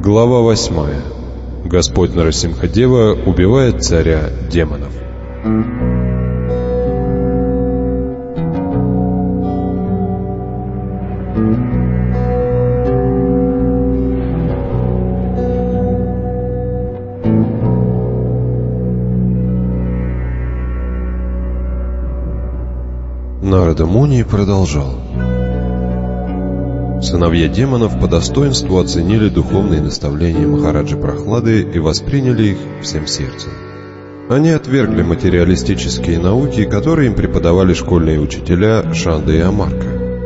Глава 8. Господь Нарасимхадева убивает царя демонов. Нарада Муни продолжал. Сыновья демонов по достоинству оценили духовные наставления Махараджи Прохлады и восприняли их всем сердцем. Они отвергли материалистические науки, которые им преподавали школьные учителя Шанда и Амарка.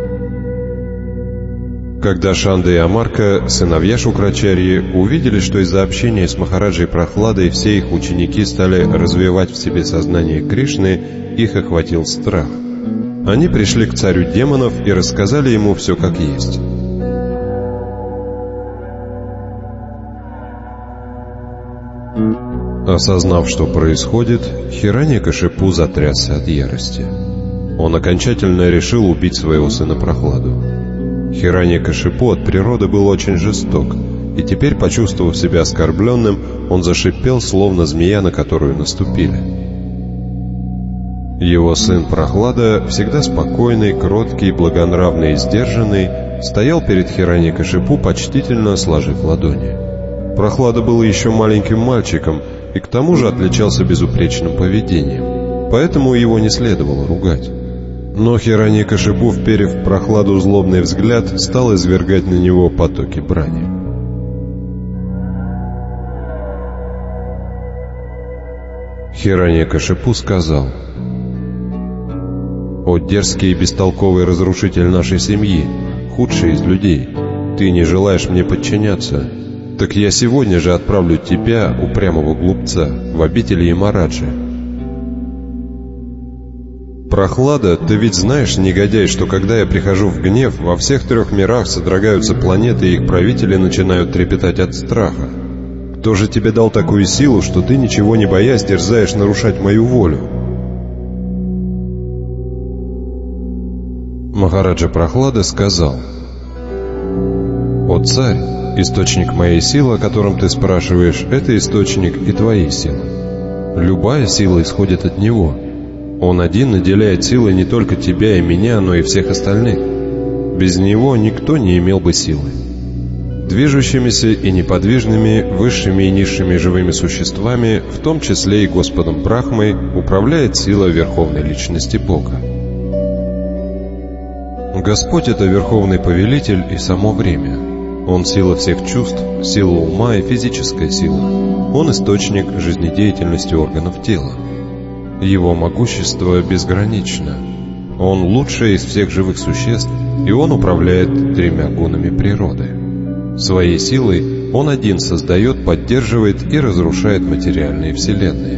Когда Шанда и Амарка, сыновья Шукрачарьи, увидели, что из-за общения с Махараджей Прохладой все их ученики стали развивать в себе сознание Кришны, их охватил страх. Они пришли к царю демонов и рассказали ему все как есть. Осознав, что происходит, Хираньякашипу затрясся от ярости. Он окончательно решил убить своего сына Прохладу. Хираньякашипу от природы был очень жесток, и теперь, почувствовав себя оскорбленным, он зашипел, словно змея, на которую наступили. Его сын Прохлада, всегда спокойный, кроткий, благонравный и сдержанный, стоял перед Хираньякашипу, почтительно сложив ладони. Прохлада был еще маленьким мальчиком и к тому же отличался безупречным поведением, поэтому его не следовало ругать. Но Хираньякашипу, вперев в Прохладу злобный взгляд, стал извергать на него потоки брани. Хираньякашипу сказал: «О дерзкий и бестолковый разрушитель нашей семьи, худший из людей, ты не желаешь мне подчиняться? Так я сегодня же отправлю тебя, упрямого глупца, в обитель Ямараджи». «Прохлада, ты ведь знаешь, негодяй, что когда я прихожу в гнев, во всех 3 мирах содрогаются планеты, и их правители начинают трепетать от страха. Кто же тебе дал такую силу, что ты, ничего не боясь, дерзаешь нарушать мою волю?» Махараджа Прохлада сказал: «О царь, источник моей силы, о котором ты спрашиваешь, это источник и твоей силы. Любая сила исходит от него. Он один наделяет силой не только тебя и меня, но и всех остальных. Без него никто не имел бы силы. Движущимися и неподвижными, высшими и низшими живыми существами, в том числе и Господом Брахмой, управляет сила Верховной Личности Бога. Господь — это Верховный Повелитель и само время. Он сила всех чувств, сила ума и физическая сила. Он источник жизнедеятельности органов тела. Его могущество безгранично. Он лучший из всех живых существ, и он управляет 3 гунами природы. Своей силой он один создает, поддерживает и разрушает материальные вселенные.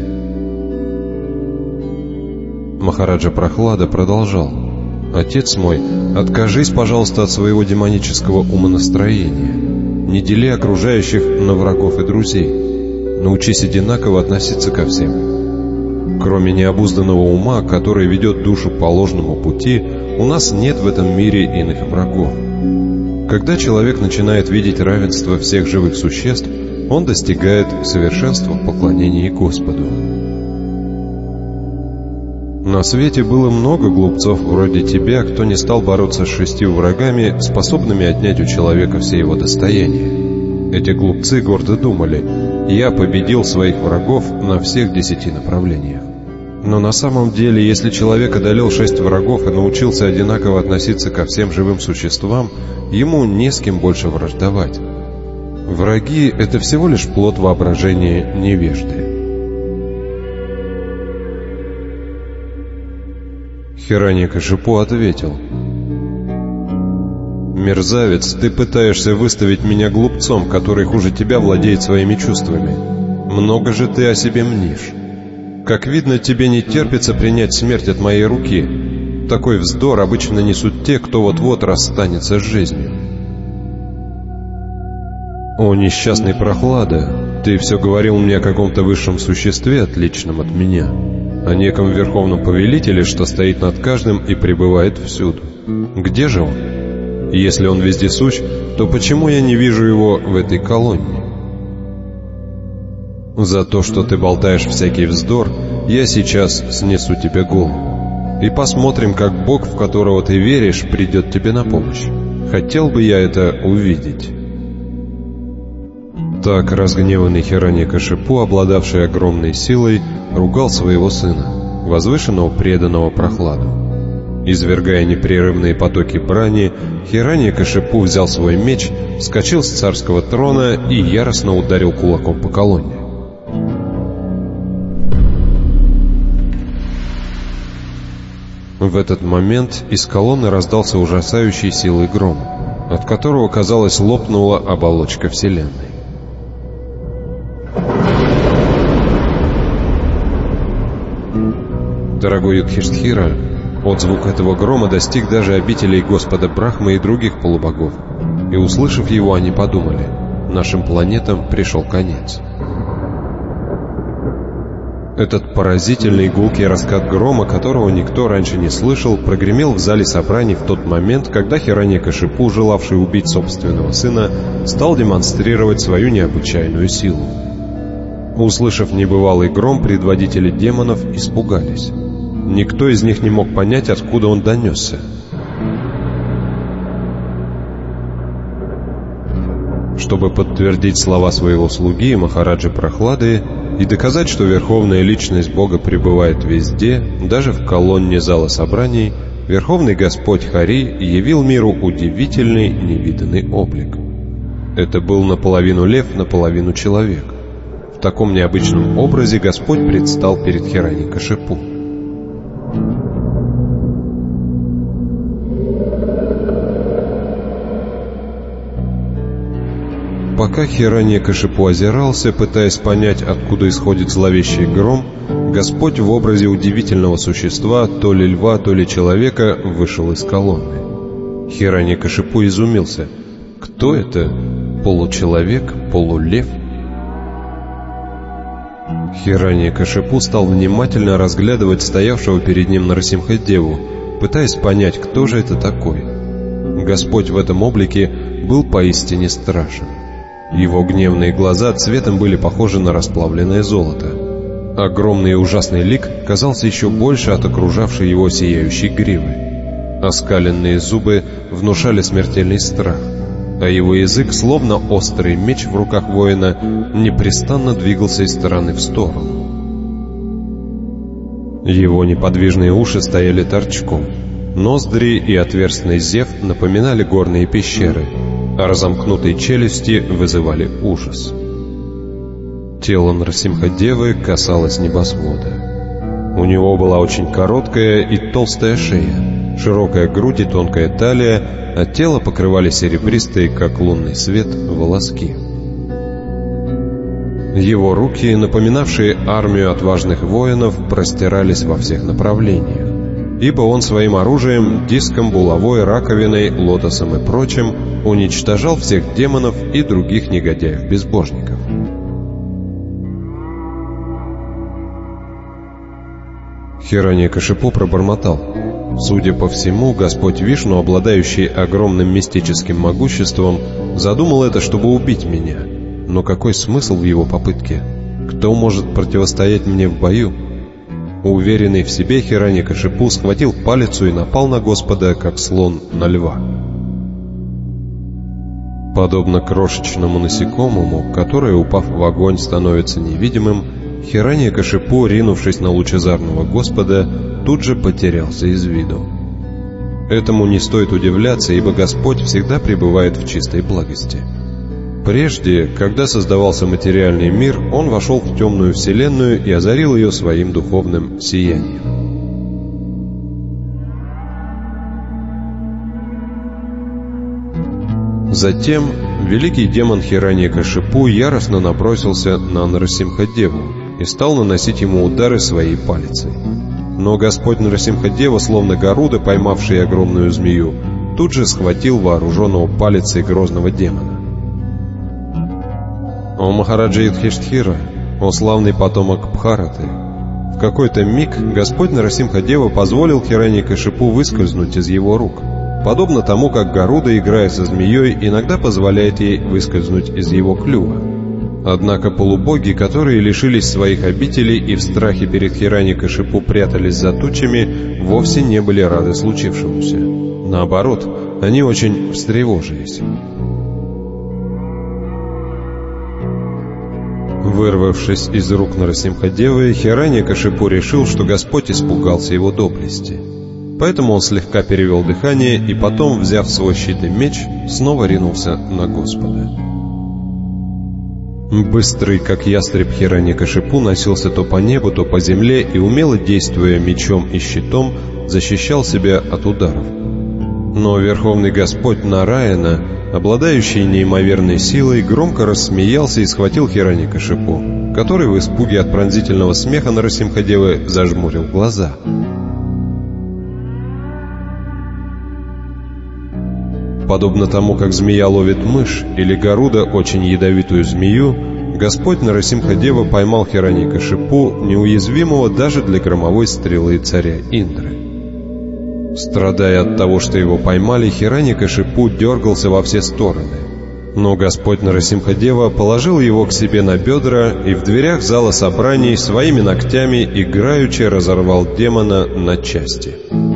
Махараджа Прохлада продолжал: «Отец мой, откажись, пожалуйста, от своего демонического умонастроения. Не дели окружающих на врагов и друзей. Научись одинаково относиться ко всем. Кроме необузданного ума, который ведет душу по ложному пути, у нас нет в этом мире иных врагов. Когда человек начинает видеть равенство всех живых существ, он достигает совершенства в поклонении Господу». На свете было много глупцов вроде тебя, кто не стал бороться с 6 врагами, способными отнять у человека все его достояние. Эти глупцы гордо думали: «Я победил своих врагов на всех 10 направлениях». Но на самом деле, если человек одолел 6 врагов и научился одинаково относиться ко всем живым существам, ему не с кем больше враждовать. Враги — это всего лишь плод воображения невежды. Хираньякашипу ответил: «Мерзавец, ты пытаешься выставить меня глупцом, который хуже тебя владеет своими чувствами. Много же ты о себе мнишь. Как видно, тебе не терпится принять смерть от моей руки. Такой вздор обычно несут те, кто вот-вот расстанется с жизнью». «О, несчастный Прохлада, ты все говорил мне о каком-то высшем существе, отличном от меня, о неком Верховном Повелителе, что стоит над каждым и пребывает всюду. Где же он? И если он вездесущ, то почему я не вижу его в этой колонне? За то, что ты болтаешь всякий вздор, я сейчас снесу тебе голову. И посмотрим, как Бог, в которого ты веришь, придет тебе на помощь. Хотел бы я это увидеть». Так разгневанный Хираньякашипу, обладавший огромной силой, ругал своего сына, возвышенного преданного прохладу. Извергая непрерывные потоки брани, Хираньякашипу взял свой меч, вскочил с царского трона и яростно ударил кулаком по колонне. В этот момент из колонны раздался ужасающий силой гром, от которого, казалось, лопнула оболочка Вселенной. Дорогой Юдхиштхира, отзвук этого грома достиг даже обителей Господа Брахмы и других полубогов, и, услышав его, они подумали: нашим планетам пришел конец. Этот поразительный гулкий раскат грома, которого никто раньше не слышал, прогремел в зале собраний в тот момент, когда Хираньякашипу, желавший убить собственного сына, стал демонстрировать свою необычайную силу. Услышав небывалый гром, предводители демонов испугались. Никто из них не мог понять, откуда он донесся. Чтобы подтвердить слова своего слуги Махараджи Прохлады и доказать, что Верховная Личность Бога пребывает везде, даже в колонне зала собраний, Верховный Господь Хари явил миру удивительный невиданный облик. Это был наполовину лев, наполовину человек. В таком необычном образе Господь предстал перед Хираньякашипу. Пока Хираньякашипу озирался, пытаясь понять, откуда исходит зловещий гром, Господь в образе удивительного существа, то ли льва, то ли человека, вышел из колонны. Хираньякашипу изумился. Кто это? Получеловек? Полулев? Хираньякашипу стал внимательно разглядывать стоявшего перед ним Нарасимха-деву, пытаясь понять, кто же это такой. Господь в этом облике был поистине страшен. Его гневные глаза цветом были похожи на расплавленное золото. Огромный и ужасный лик казался еще больше от окружавшей его сияющей гривы. Оскаленные зубы внушали смертельный страх, а его язык, словно острый меч в руках воина, непрестанно двигался из стороны в сторону. Его неподвижные уши стояли торчком, ноздри и отверстный зев напоминали горные пещеры, а разомкнутые челюсти вызывали ужас. Тело Нарасимха-девы касалось небосвода. У него была очень короткая и толстая шея, широкая грудь и тонкая талия, а тело покрывали серебристые, как лунный свет, волоски. Его руки, напоминавшие армию отважных воинов, простирались во всех направлениях, ибо он своим оружием, диском, булавой, раковиной, лотосом и прочим уничтожал всех демонов и других негодяев-безбожников. Хираньякашипу пробормотал: «Судя по всему, Господь Вишну, обладающий огромным мистическим могуществом, задумал это, чтобы убить меня. Но какой смысл в его попытке? Кто может противостоять мне в бою?» Уверенный в себе, Хираньякашипу схватил палицу и напал на Господа, как слон на льва. Подобно крошечному насекомому, которое, упав в огонь, становится невидимым, Хираньякашипу, ринувшись на лучезарного Господа, тут же потерялся из виду. Этому не стоит удивляться, ибо Господь всегда пребывает в чистой благости. Прежде, когда создавался материальный мир, Он вошел в темную вселенную и озарил ее своим духовным сиянием. Затем великий демон Хираньякашипу яростно набросился на Нарасимха-деву и стал наносить ему удары своей палицей. Но Господь Нарасимха-дева, словно Гаруда, поймавший огромную змею, тут же схватил вооруженного палицей грозного демона. «О Махараджа Юдхиштхира, о славный потомок Бхараты!» В какой-то миг Господь Нарасимха-дева позволил Хираньякашипу выскользнуть из его рук, подобно тому, как Гаруда, играя со змеей, иногда позволяет ей выскользнуть из его клюва. Однако полубоги, которые лишились своих обителей и в страхе перед Хирани-Кашипу прятались за тучами, вовсе не были рады случившемуся. Наоборот, они очень встревожились. Вырвавшись из рук Нарасимха-девы, Хирани-Кашипу решил, что Господь испугался его доблести. Поэтому он слегка перевел дыхание и потом, взяв свой щит и меч, снова ринулся на Господа. Быстрый, как ястреб, Хирани-Кашипу носился то по небу, то по земле и, умело действуя мечом и щитом, защищал себя от ударов. Но Верховный Господь Нараяна, обладающий неимоверной силой, громко рассмеялся и схватил Хирани-Кашипу, который в испуге от пронзительного смеха Нарасимха-девы зажмурил глаза. Подобно тому, как змея ловит мышь или Гаруда очень ядовитую змею, Господь Нарасимха-дева поймал Хирани-Кашипу, неуязвимого даже для громовой стрелы царя Индры. Страдая от того, что его поймали, Хирани-Кашипу дергался во все стороны. Но Господь Нарасимха-дева положил его к себе на бедра и в дверях зала собраний своими ногтями играючи разорвал демона на части.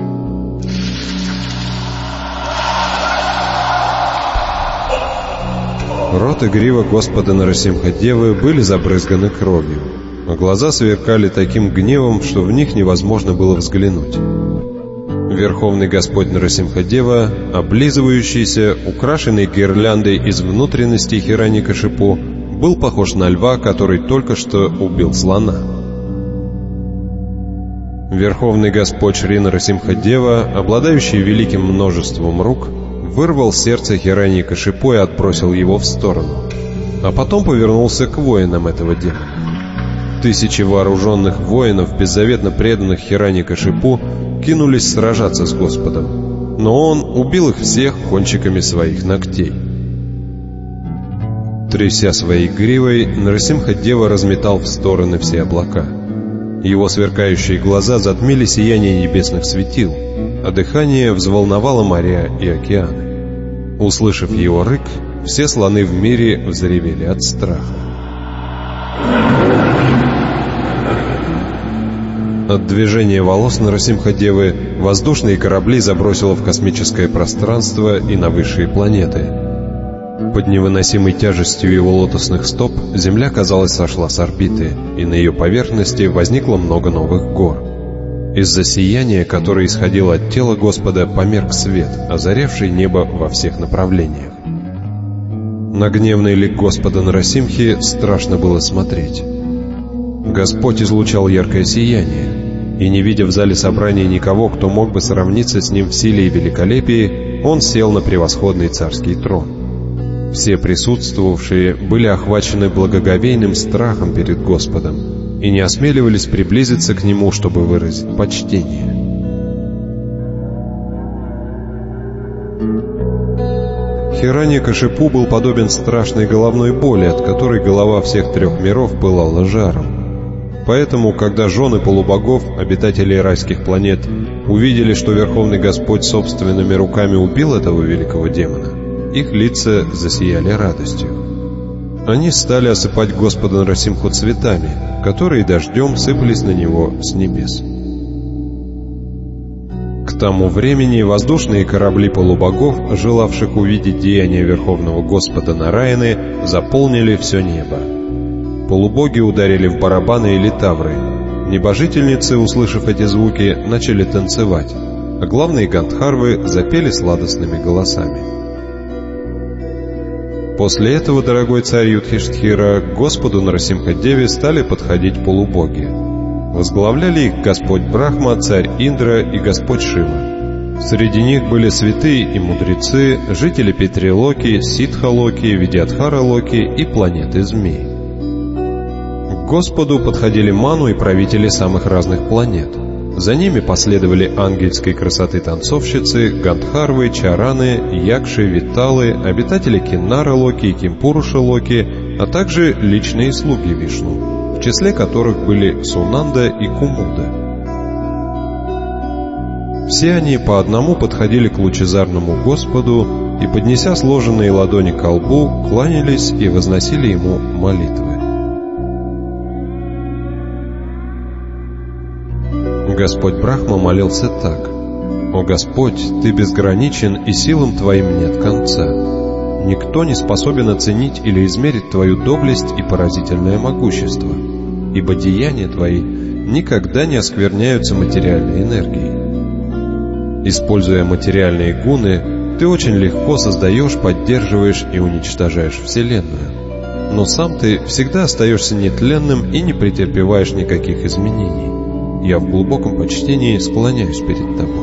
Рот и грива Господа Нарасимха-девы были забрызганы кровью, а глаза сверкали таким гневом, что в них невозможно было взглянуть. Верховный Господь Нарасимха-дева, облизывающийся, украшенный гирляндой из внутренностей Хирани-Кашипу, был похож на льва, который только что убил слона. Верховный Господь Шри Нарасимха-дева, обладающий великим множеством рук, вырвал сердце Хирани-Кашипу и отбросил его в сторону, а потом повернулся к воинам этого демона. Тысячи вооруженных воинов, беззаветно преданных Хирани-Кашипу, кинулись сражаться с Господом, но он убил их всех кончиками своих ногтей. Тряся своей гривой, Нарасимха-дева разметал в стороны все облака. Его сверкающие глаза затмили сияние небесных светил, а дыхание взволновало моря и океаны. Услышав его рык, все слоны в мире взревели от страха. От движения волос Нарасимха-девы воздушные корабли забросило в космическое пространство и на высшие планеты. Под невыносимой тяжестью его лотосных стоп Земля, казалось, сошла с орбиты, и на ее поверхности возникло много новых гор. Из-за сияния, которое исходило от тела Господа, померк свет, озарявший небо во всех направлениях. На гневный лик Господа Нарасимхи страшно было смотреть. Господь излучал яркое сияние, и, не видя в зале собрания никого, кто мог бы сравниться с ним в силе и великолепии, он сел на превосходный царский трон. Все присутствовавшие были охвачены благоговейным страхом перед Господом и не осмеливались приблизиться к Нему, чтобы выразить почтение. Хирани-Кашипу был подобен страшной головной боли, от которой голова всех трех миров пылала жаром. Поэтому, когда жены полубогов, обитателей райских планет, увидели, что Верховный Господь собственными руками убил этого великого демона, их лица засияли радостью. Они стали осыпать Господа Нарасимху цветами, которые дождем сыпались на него с небес. К тому времени воздушные корабли полубогов, желавших увидеть деяния Верховного Господа Нараяны, заполнили все небо. Полубоги ударили в барабаны и литавры. Небожительницы, услышав эти звуки, начали танцевать, а главные гандхарвы запели сладостными голосами. После этого, дорогой царь Юдхиштхира, к Господу Нарасимха-деве стали подходить полубоги. Возглавляли их Господь Брахма, царь Индра и Господь Шива. Среди них были святые и мудрецы, жители Питрилоки, Ситхалоки, Видьядхара-локи и планеты Змей. К Господу подходили Ману и правители самых разных планет. За ними последовали ангельской красоты танцовщицы, Гандхарвы, Чараны, Якши, Виталы, обитатели Киннара-локи и Кимпуруша-локи, а также личные слуги Вишну, в числе которых были Сунанда и Кумуда. Все они по одному подходили к лучезарному Господу и, поднеся сложенные ладони ко лбу, кланялись и возносили Ему молитвы. Господь Брахма молился так: «О Господь, Ты безграничен, и силам Твоим нет конца. Никто не способен оценить или измерить Твою доблесть и поразительное могущество, ибо деяния Твои никогда не оскверняются материальной энергией. Используя материальные гуны, Ты очень легко создаешь, поддерживаешь и уничтожаешь Вселенную. Но сам Ты всегда остаешься нетленным и не претерпеваешь никаких изменений. Я в глубоком почтении склоняюсь перед Тобой».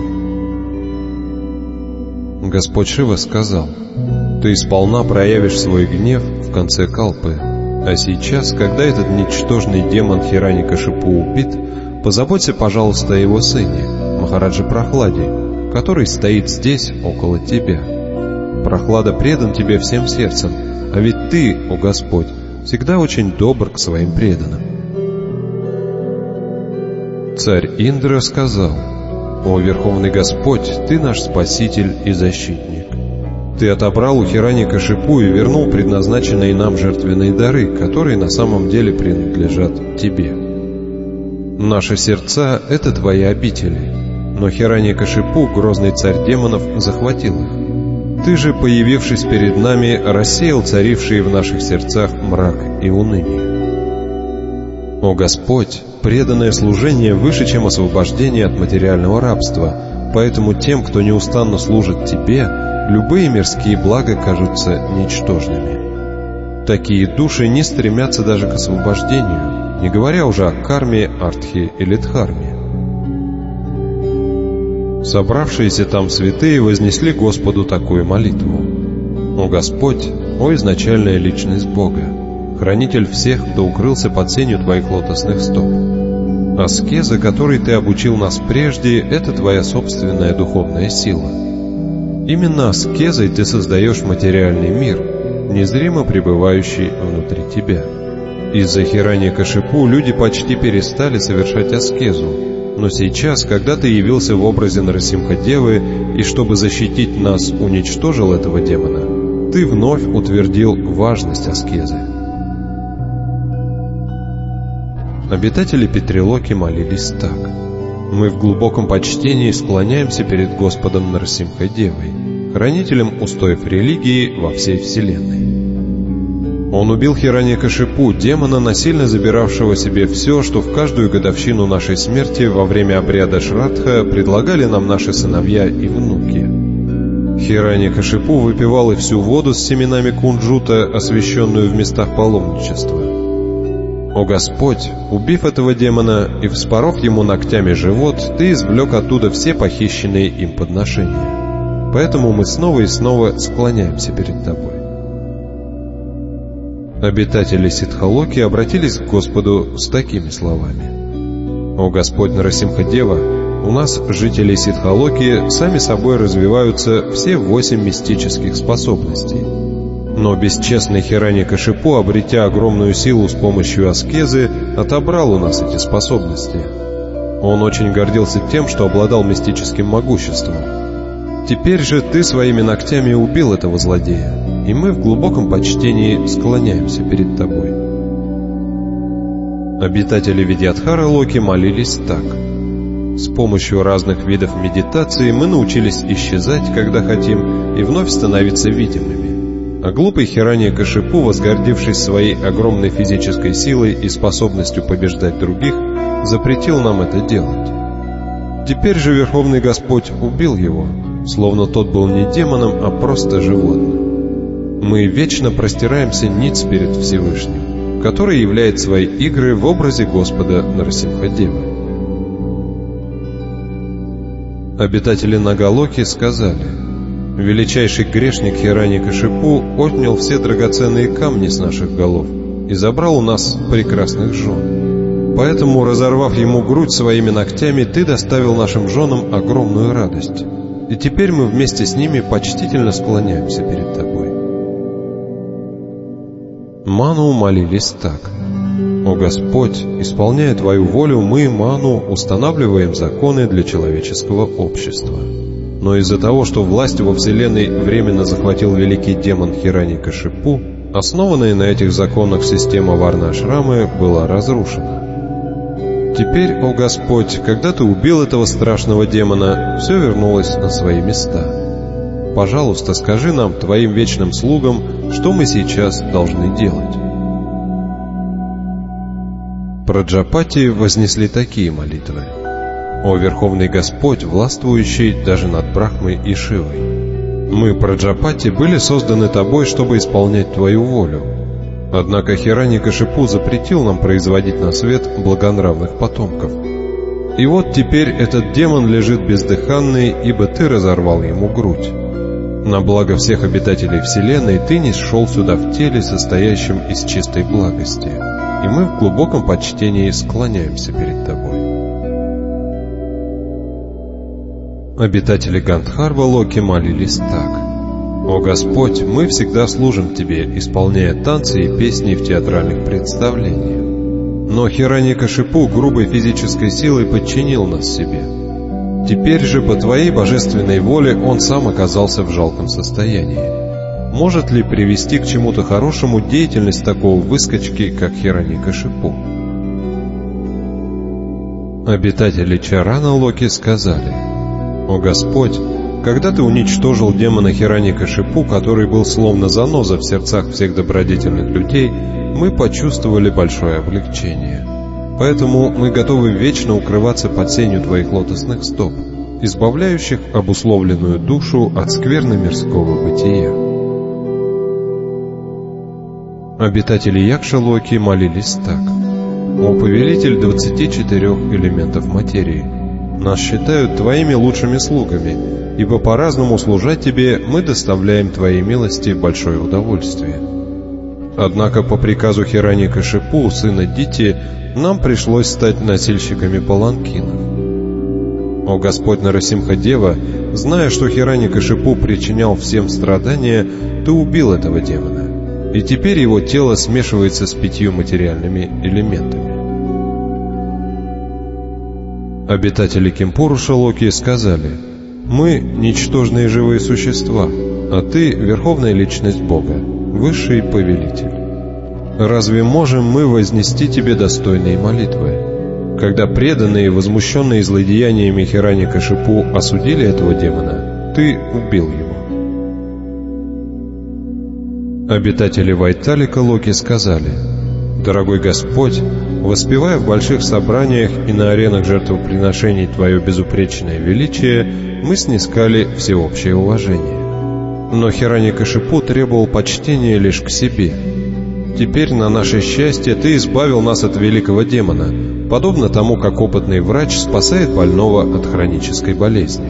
Господь Шива сказал: «Ты сполна проявишь свой гнев в конце калпы, а сейчас, когда этот ничтожный демон Хираньякашипу убит, позаботься, пожалуйста, о его сыне, Махараджа Прохладе, который стоит здесь, около тебя. Прохлада предан тебе всем сердцем, а ведь ты, о Господь, всегда очень добр к своим преданным». Царь Индра сказал: «О Верховный Господь, Ты наш Спаситель и Защитник. Ты отобрал у Хираньякашипу и вернул предназначенные нам жертвенные дары, которые на самом деле принадлежат Тебе. Наши сердца — это Твои обители, но Хираньякашипу, грозный царь демонов, захватил их. Ты же, появившись перед нами, рассеял царившие в наших сердцах мрак и уныние. О Господь, преданное служение выше, чем освобождение от материального рабства, поэтому тем, кто неустанно служит Тебе, любые мирские блага кажутся ничтожными. Такие души не стремятся даже к освобождению, не говоря уже о карме, артхе или дхарме». Собравшиеся там святые вознесли Господу такую молитву: «О Господь, о изначальная личность Бога, хранитель всех, кто укрылся под сенью Твоих лотосных стоп. Аскеза, которой Ты обучил нас прежде, это Твоя собственная духовная сила. Именно аскезой Ты создаешь материальный мир, незримо пребывающий внутри Тебя. Из-за Хираньякашипу люди почти перестали совершать аскезу, но сейчас, когда Ты явился в образе Нарасимха-девы и, чтобы защитить нас, уничтожил этого демона, Ты вновь утвердил важность аскезы». Обитатели Питрилоки молились так: «Мы в глубоком почтении склоняемся перед Господом Нарасимха-девой, хранителем устоев религии во всей Вселенной. Он убил Хираньякашипу, демона, насильно забиравшего себе все, что в каждую годовщину нашей смерти во время обряда Шрадха предлагали нам наши сыновья и внуки. Хираньякашипу выпивал и всю воду с семенами кунджута, освященную в местах паломничества. О Господь, убив этого демона и вспоров ему ногтями живот, Ты извлек оттуда все похищенные им подношения. Поэтому мы снова и снова склоняемся перед Тобой». Обитатели Сиддхалоки обратились к Господу с такими словами: «О Господь Нарасимха-дева, у нас, жителей Сиддхалоки, сами собой развиваются все 8 мистических способностей. Но бесчестный Хираньякашипу, обретя огромную силу с помощью аскезы, отобрал у нас эти способности. Он очень гордился тем, что обладал мистическим могуществом. Теперь же Ты своими ногтями убил этого злодея, и мы в глубоком почтении склоняемся перед Тобой». Обитатели Видьядхара-локи молились так: «С помощью разных видов медитации мы научились исчезать, когда хотим, и вновь становиться видимыми. А глупый Хираньякашипу, возгордившись своей огромной физической силой и способностью побеждать других, запретил нам это делать. Теперь же Верховный Господь убил его, словно тот был не демоном, а просто животным. Мы вечно простираемся ниц перед Всевышним, который являет свои игры в образе Господа Нарасимха-девы». Обитатели Нагалоки сказали: «Величайший грешник Хираньякашипу отнял все драгоценные камни с наших голов и забрал у нас прекрасных жен. Поэтому, разорвав ему грудь своими ногтями, Ты доставил нашим женам огромную радость, и теперь мы вместе с ними почтительно склоняемся перед Тобой». Ману молились так: О Господь, исполняя Твою волю, мы, Ману, устанавливаем законы для человеческого общества. Но из-за того, что власть во Вселенной временно захватил великий демон Хирани-Кашипу, основанная на этих законах система Варна-Ашрамы была разрушена. Теперь, о Господь, когда Ты убил этого страшного демона, все вернулось на свои места. Пожалуйста, скажи нам, Твоим вечным слугам, что мы сейчас должны делать. Праджапати вознесли такие молитвы. О Верховный Господь, властвующий даже над Брахмой и Шивой. Мы, Праджапати, были созданы Тобой, чтобы исполнять Твою волю. Однако Хирани-Кашипу запретил нам производить на свет благонравных потомков. И вот теперь этот демон лежит бездыханный, ибо Ты разорвал ему грудь. На благо всех обитателей Вселенной Ты нисшел сюда в теле, состоящем из чистой благости, и мы в глубоком почтении склоняемся перед Тобой. Обитатели Гандхарва-Локи молились так. «О Господь, мы всегда служим Тебе, исполняя танцы и песни в театральных представлениях. Но Хирани-Кашипу грубой физической силой подчинил нас себе. Теперь же по Твоей божественной воле он сам оказался в жалком состоянии. Может ли привести к чему-то хорошему деятельность такого выскочки, как Хирани-Кашипу?» Обитатели Чарана-Локи сказали: «О Господь, когда Ты уничтожил демона Хирани-Кашипу, который был словно заноза в сердцах всех добродетельных людей, мы почувствовали большое облегчение. Поэтому мы готовы вечно укрываться под сенью Твоих лотосных стоп, избавляющих обусловленную душу от скверны мирского бытия». Обитатели Якша-Локи молились так. «О повелитель 24 элементов материи, нас считают Твоими лучшими слугами, ибо по-разному служа Тебе мы доставляем Твоей милости большое удовольствие. Однако по приказу Хирани-Кашипу, сына Дити, нам пришлось стать носильщиками паланкинов. О Господь Нарасимха-дева, зная, что Хирани-Кашипу причинял всем страдания, Ты убил этого демона, и теперь его тело смешивается с 5 материальными элементами». Обитатели Кемпуруша-Локи сказали: «Мы — ничтожные живые существа, а Ты — верховная личность Бога, высший повелитель. Разве можем мы вознести Тебе достойные молитвы? Когда преданные, возмущенные злодеяниями Хирани-Кашипу, осудили этого демона, Ты убил его». Обитатели Вайталика-Локи сказали: «Дорогой Господь, воспевая в больших собраниях и на аренах жертвоприношений Твое безупречное величие, мы снискали всеобщее уважение. Но Хирани-Кашипу требовал почтения лишь к себе. Теперь, на наше счастье, Ты избавил нас от великого демона, подобно тому, как опытный врач спасает больного от хронической болезни».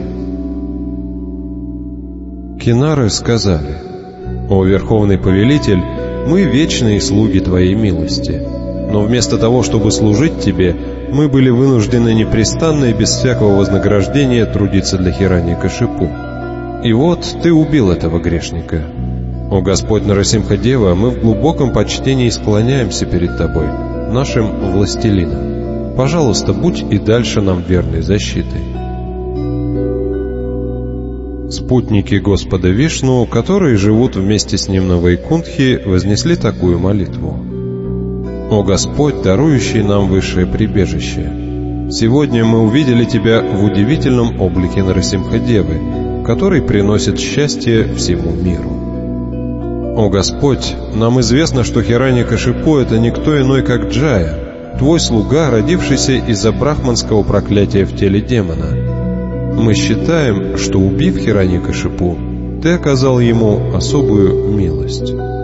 Кинары сказали: «О Верховный Повелитель, мы вечные слуги Твоей милости, но вместо того, чтобы служить Тебе, мы были вынуждены непрестанно и без всякого вознаграждения трудиться для Хирани-Кашипу. И вот Ты убил этого грешника. О Господь Нарасимха-дева, мы в глубоком почтении склоняемся перед Тобой, нашим властелином. Пожалуйста, будь и дальше нам верной защитой». Спутники Господа Вишну, которые живут вместе с Ним на Вайкунтхе, вознесли такую молитву. «О Господь, дарующий нам высшее прибежище, сегодня мы увидели Тебя в удивительном облике Нарасимха-девы, который приносит счастье всему миру. О Господь, нам известно, что Хирани-Кашипу — это никто иной, как Джая, Твой слуга, родившийся из-за брахманского проклятия в теле демона. Мы считаем, что, убив Хирани-Кашипу, Ты оказал ему особую милость».